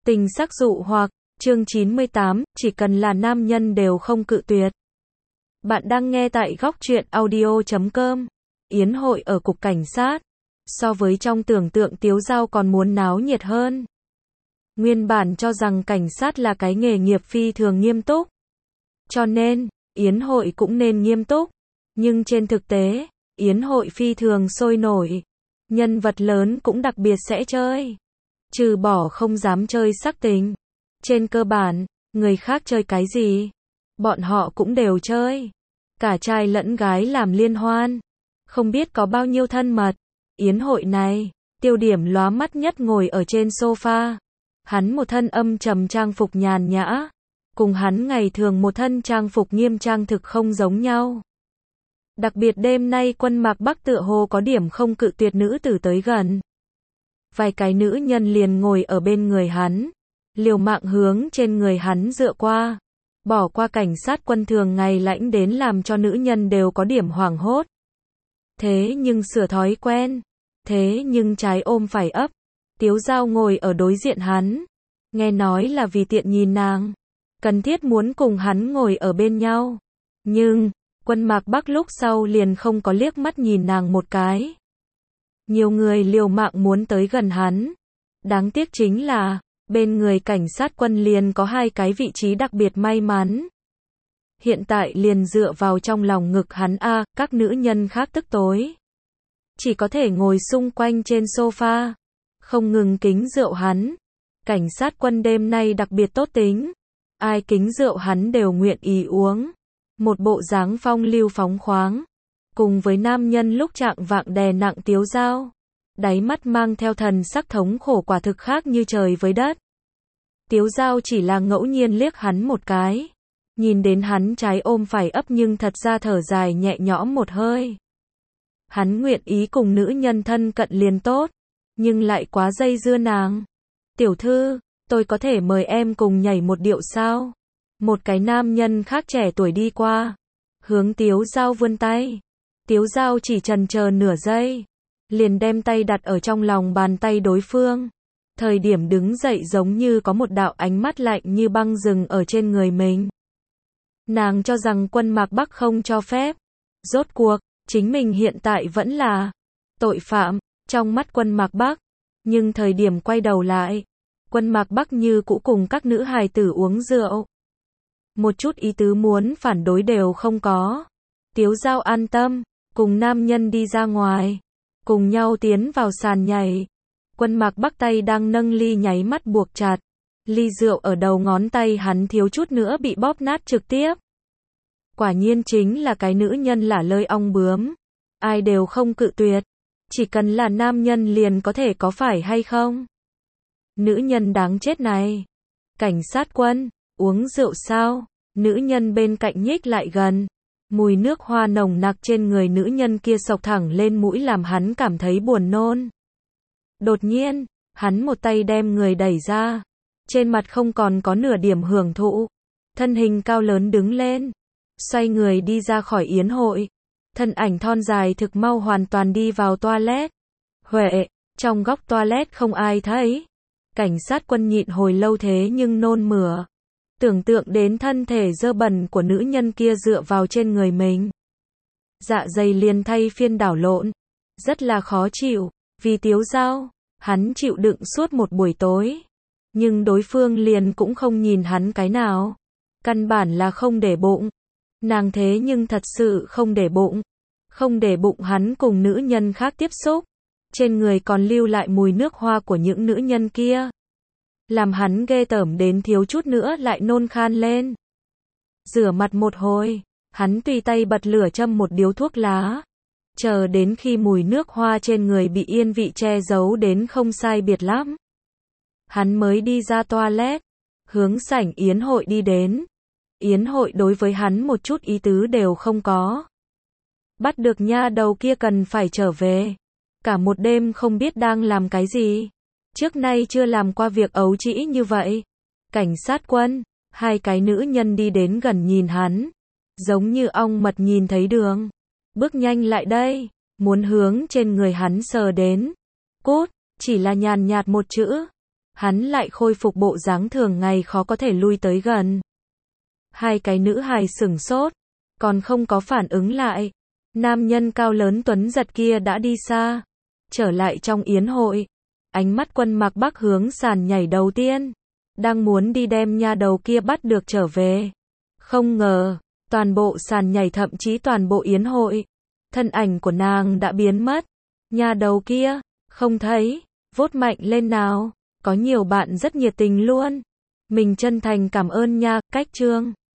Tình sắc dụ hoặc, chương 98, chỉ cần là nam nhân đều không cự tuyệt. Bạn đang nghe tại góc truyện audio.com. Yến hội ở cục cảnh sát. So với trong tưởng tượng Tiếu Dao còn muốn náo nhiệt hơn. Nguyên bản cho rằng cảnh sát là cái nghề nghiệp phi thường nghiêm túc. Cho nên, Yến hội cũng nên nghiêm túc. Nhưng trên thực tế, Yến hội phi thường sôi nổi. Nhân vật lớn cũng đặc biệt sẽ chơi. Trừ bỏ không dám chơi sắc tình. Trên cơ bản, người khác chơi cái gì, bọn họ cũng đều chơi. Cả trai lẫn gái làm liên hoan. Không biết có bao nhiêu thân mật. Yến hội này, tiêu điểm lóa mắt nhất ngồi ở trên sofa. Hắn một thân âm trầm trang phục nhàn nhã. Cùng hắn ngày thường một thân trang phục nghiêm trang thực không giống nhau. Đặc biệt đêm nay Quân Mạc Bắc tựa hồ có điểm không cự tuyệt nữ tử tới gần. Vài cái nữ nhân liền ngồi ở bên người hắn, liều mạng hướng trên người hắn dựa qua. Bỏ qua cảnh sát quân thường ngày lãnh đến làm cho nữ nhân đều có điểm hoảng hốt. Thế nhưng sửa thói quen, thế nhưng trái ôm phải ấp. Tiếu Dao ngồi ở đối diện hắn, nghe nói là vì tiện nhìn nàng, cần thiết muốn cùng hắn ngồi ở bên nhau. Nhưng, Quân Mạc Bắc lúc sau liền không có liếc mắt nhìn nàng một cái. Nhiều người liều mạng muốn tới gần hắn. Đáng tiếc chính là, bên người cảnh sát quân liền có hai cái vị trí đặc biệt may mắn. Hiện tại liền dựa vào trong lòng ngực hắn các nữ nhân khác tức tối. Chỉ có thể ngồi xung quanh trên sofa, không ngừng kính rượu hắn. Cảnh sát quân đêm nay đặc biệt tốt tính. Ai kính rượu hắn đều nguyện ý uống. Một bộ dáng phong lưu phóng khoáng. Cùng với nam nhân lúc trạng vạng đè nặng Tiếu Dao. Đáy mắt mang theo thần sắc thống khổ quả thực khác như trời với đất. Tiếu Dao chỉ là ngẫu nhiên liếc hắn một cái. Nhìn đến hắn trái ôm phải ấp nhưng thật ra thở dài nhẹ nhõm một hơi. Hắn nguyện ý cùng nữ nhân thân cận liền tốt. Nhưng lại quá dây dưa nàng. Tiểu thư, tôi có thể mời em cùng nhảy một điệu sao? Một cái nam nhân khác trẻ tuổi đi qua. Hướng Tiếu Dao vươn tay. Tiếu Dao chỉ chần chờ nửa giây. Liền đem tay đặt ở trong lòng bàn tay đối phương. Thời điểm đứng dậy giống như có một đạo ánh mắt lạnh như băng rừng ở trên người mình. Nàng cho rằng Quân Mạc Bắc không cho phép. Rốt cuộc, chính mình hiện tại vẫn là tội phạm trong mắt Quân Mạc Bắc. Nhưng thời điểm quay đầu lại, Quân Mạc Bắc như cũ cùng các nữ hài tử uống rượu. Một chút ý tứ muốn phản đối đều không có. Tiếu Dao an tâm, cùng nam nhân đi ra ngoài. Cùng nhau tiến vào sàn nhảy. Quân Mạc Bắc tay đang nâng ly nháy mắt buộc chặt. Ly rượu ở đầu ngón tay hắn thiếu chút nữa bị bóp nát trực tiếp. Quả nhiên chính là cái nữ nhân lả lơi ong bướm. Ai đều không cự tuyệt. Chỉ cần là nam nhân liền có thể có phải hay không? Nữ nhân đáng chết này. Cảnh sát quân, uống rượu sao? Nữ nhân bên cạnh nhích lại gần. Mùi nước hoa nồng nặc trên người nữ nhân kia xộc thẳng lên mũi làm hắn cảm thấy buồn nôn. Đột nhiên, hắn một tay đem người đẩy ra. Trên mặt không còn có nửa điểm hưởng thụ. Thân hình cao lớn đứng lên. Xoay người đi ra khỏi yến hội. Thân ảnh thon dài thực mau hoàn toàn đi vào toilet. Huệ, trong góc toilet không ai thấy. Cảnh sát quân nhịn hồi lâu thế nhưng nôn mửa. Tưởng tượng đến thân thể dơ bẩn của nữ nhân kia dựa vào trên người mình. Dạ dày liền thay phiên đảo lộn. Rất là khó chịu. Vì Tiếu Dao, hắn chịu đựng suốt một buổi tối. Nhưng đối phương liền cũng không nhìn hắn cái nào. Căn bản là không để bụng. Nàng thế nhưng thật sự không để bụng. Không để bụng hắn cùng nữ nhân khác tiếp xúc. Trên người còn lưu lại mùi nước hoa của những nữ nhân kia. Làm hắn ghê tởm đến thiếu chút nữa lại nôn khan lên. Rửa mặt một hồi, hắn tùy tay bật lửa châm một điếu thuốc lá. Chờ đến khi mùi nước hoa trên người bị yên vị che giấu đến không sai biệt lắm. Hắn mới đi ra toilet, hướng sảnh yến hội đi đến. Yến hội đối với hắn một chút ý tứ đều không có. Bắt được nha đầu kia cần phải trở về. Cả một đêm không biết đang làm cái gì. Trước nay chưa làm qua việc ấu trĩ như vậy. Cảnh sát quân, hai cái nữ nhân đi đến gần nhìn hắn. Giống như ong mật nhìn thấy đường. Bước nhanh lại đây, muốn hướng trên người hắn sờ đến. Cút, chỉ là nhàn nhạt một chữ. hắn lại khôi phục bộ dáng thường ngày khó có thể lui tới gần. Hai cái nữ hài sửng sốt, còn không có phản ứng lại. Nam nhân cao lớn tuấn giật kia đã đi xa, trở lại trong yến hội. Ánh mắt Quân Mạc Bắc hướng sàn nhảy đầu tiên, đang muốn đi đem nha đầu kia bắt được trở về. Không ngờ, toàn bộ sàn nhảy thậm chí toàn bộ yến hội, thân ảnh của nàng đã biến mất. Nha đầu kia, không thấy, vốt mạnh lên nào. Có nhiều bạn rất nhiệt tình luôn. Mình chân thành cảm ơn nha, cách chương.